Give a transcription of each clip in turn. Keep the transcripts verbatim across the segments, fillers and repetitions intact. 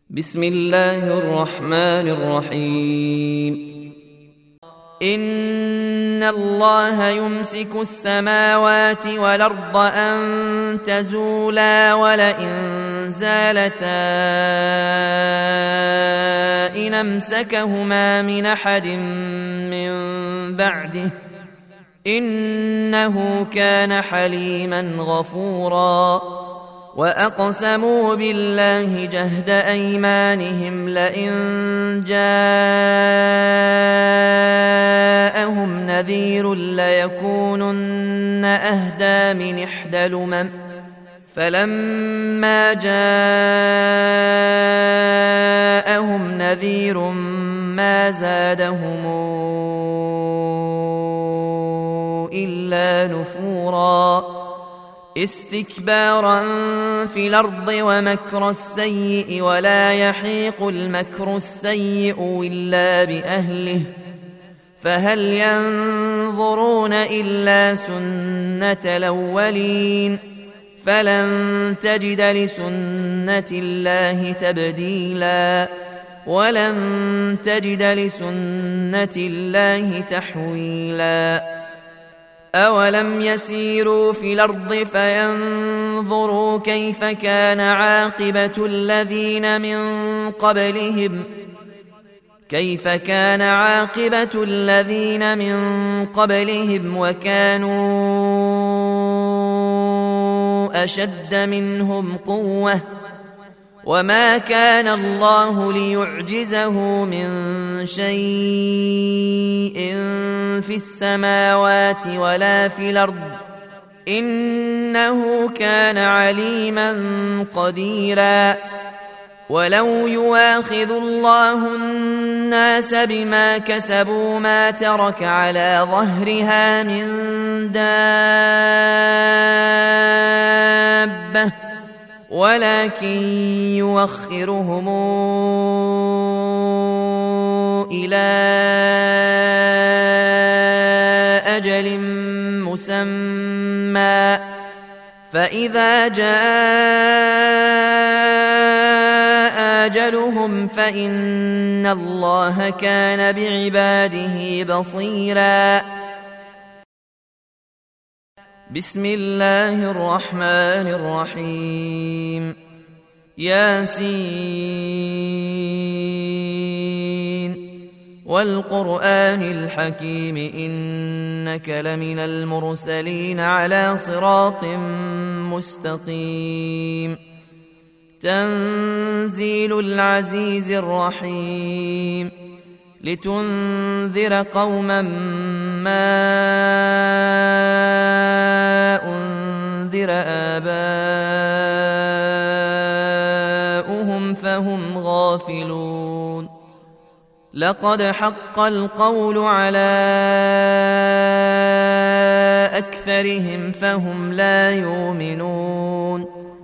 بسم الله الرحمن الرحيم. إن الله يمسك السماوات والأرض أن تزولا ولئن زالتا إن أمسكهما من أحد من بعده إنه كان حليما غفورا. وأقسموا بالله جهد أيمانهم لئن جاءهم نذير ليكونن أهدى من إحدى الأمم فلما جاءهم نذير ما زادهم إلا نفورا استكبارا في الأرض ومكر السيء ولا يحيق المكر السيء إلا بأهله فهل ينظرون إلا سنة الأولين فلن تجد لسنة الله تبديلا ولن تجد لسنة الله تحويلا. أولم يسيروا في الأرض فينظروا كيف كان عاقبة الذين من قبلهم كيف كان عاقبة الذين من قبلهم وكانوا أشد منهم قوة وما كان الله ليعجزه من شيء في السماوات ولا في الأرض إنه كان عليما قديرا. ولو يواخذ الله الناس بما كسبوا ما ترك على ظهرها من دابة ولكن يوخرهم إلى أجل مسمى فإذا جاء أجلهم فإن الله كان بعباده بصيرا. بسم الله الرحمن الرحيم. ياسين والقرآن الحكيم إنك لمن المرسلين على صراط مستقيم. تنزيل العزيز الرحيم لتنذر قوما ما أنذر آباؤهم فهم غافلون. لقد حق القول على أكثرهم فهم لا يؤمنون.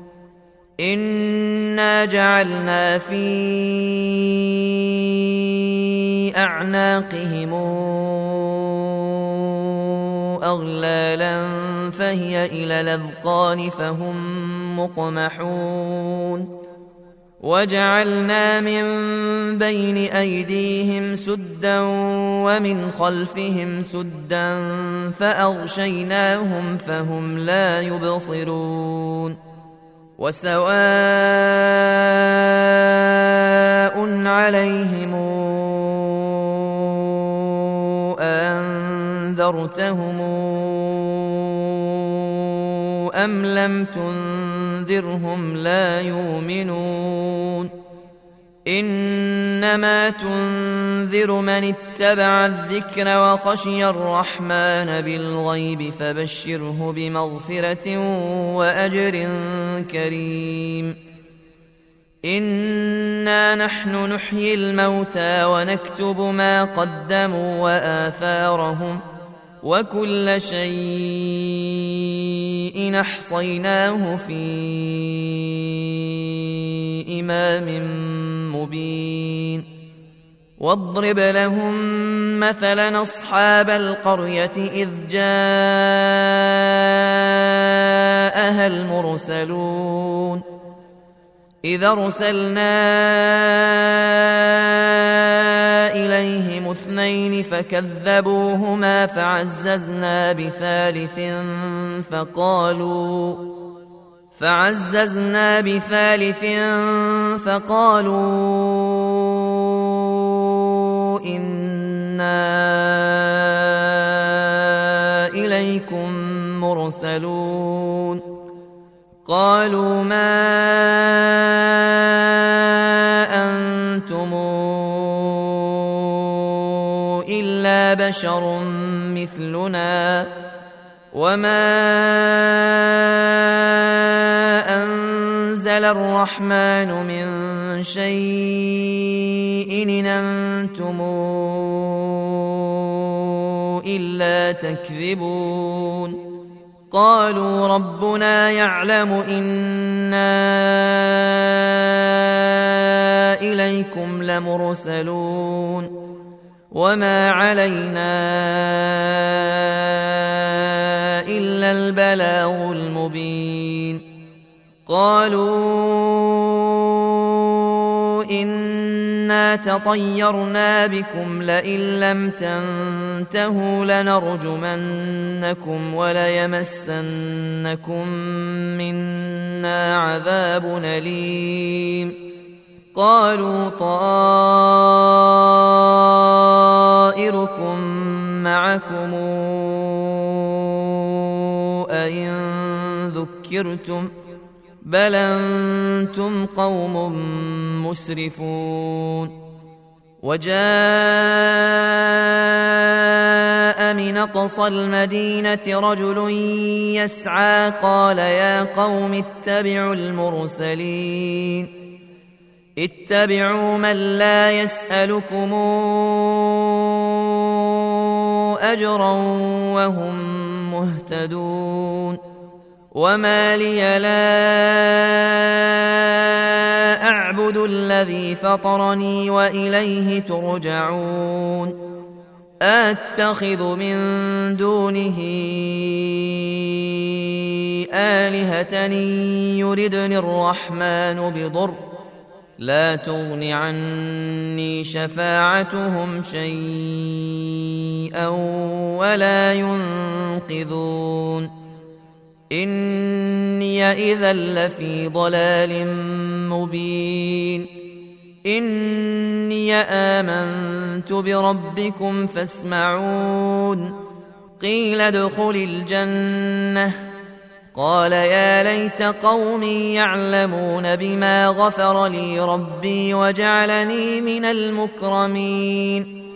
إنا جعلنا في أعناقهم أغلالا فهي إلى الأذقان فهم مقمحون. وجعلنا من بين أيديهم سدا ومن خلفهم سدا فأغشيناهم فهم لا يبصرون. وسواء عليهم أنذرتهم أم لم تنذرهم لا يؤمنون. إنما تنذر من اتبع الذكر وخشي الرحمن بالغيب فبشره بمغفرة وأجر كريم. إنا نحن نحيي الموتى ونكتب ما قدموا وآثارهم وكل شيء أحصيناه في إمام مبين. واضرب لهم مثلا أصحاب القرية إذ جاءها المرسلون إذا أرسلنا إليهم اثنين فكذبوهما فعززنا بثالث فقالوا فعززنا بثالث فقالوا إنا إليكم مرسلون قالوا ما أنتم إلا بشر مثلنا وما أنزل الرحمن من شيء إن أنتم إلا تكذبون قالوا ربنا يعلم إنا إليكم لمرسلون وما علينا إلا البلاغ المبين قالوا إنا تطيرنا بكم لئن لم تنتهوا لنرجمنكم وليمسنكم منا عذاب أليم قالوا طائركم معكم أئن ذكرتم بل أنتم قوم مسرفون وجاء من أقصى المدينة رجل يسعى قال يا قوم اتبعوا المرسلين اتبعوا من لا يسألكم أجرا وهم مهتدون وما لي لا أعبد الذي فطرني وإليه ترجعون أتخذ من دونه آلهة يردني الرحمن بضر لا تغن عني شفاعتهم شيئا ولا ينقذون إني إذا لفي ضلال مبين إني آمنت بربكم فاسمعون قيل ادخل الجنة قال يا ليت قومي يعلمون بما غفر لي ربي وجعلني من المكرمين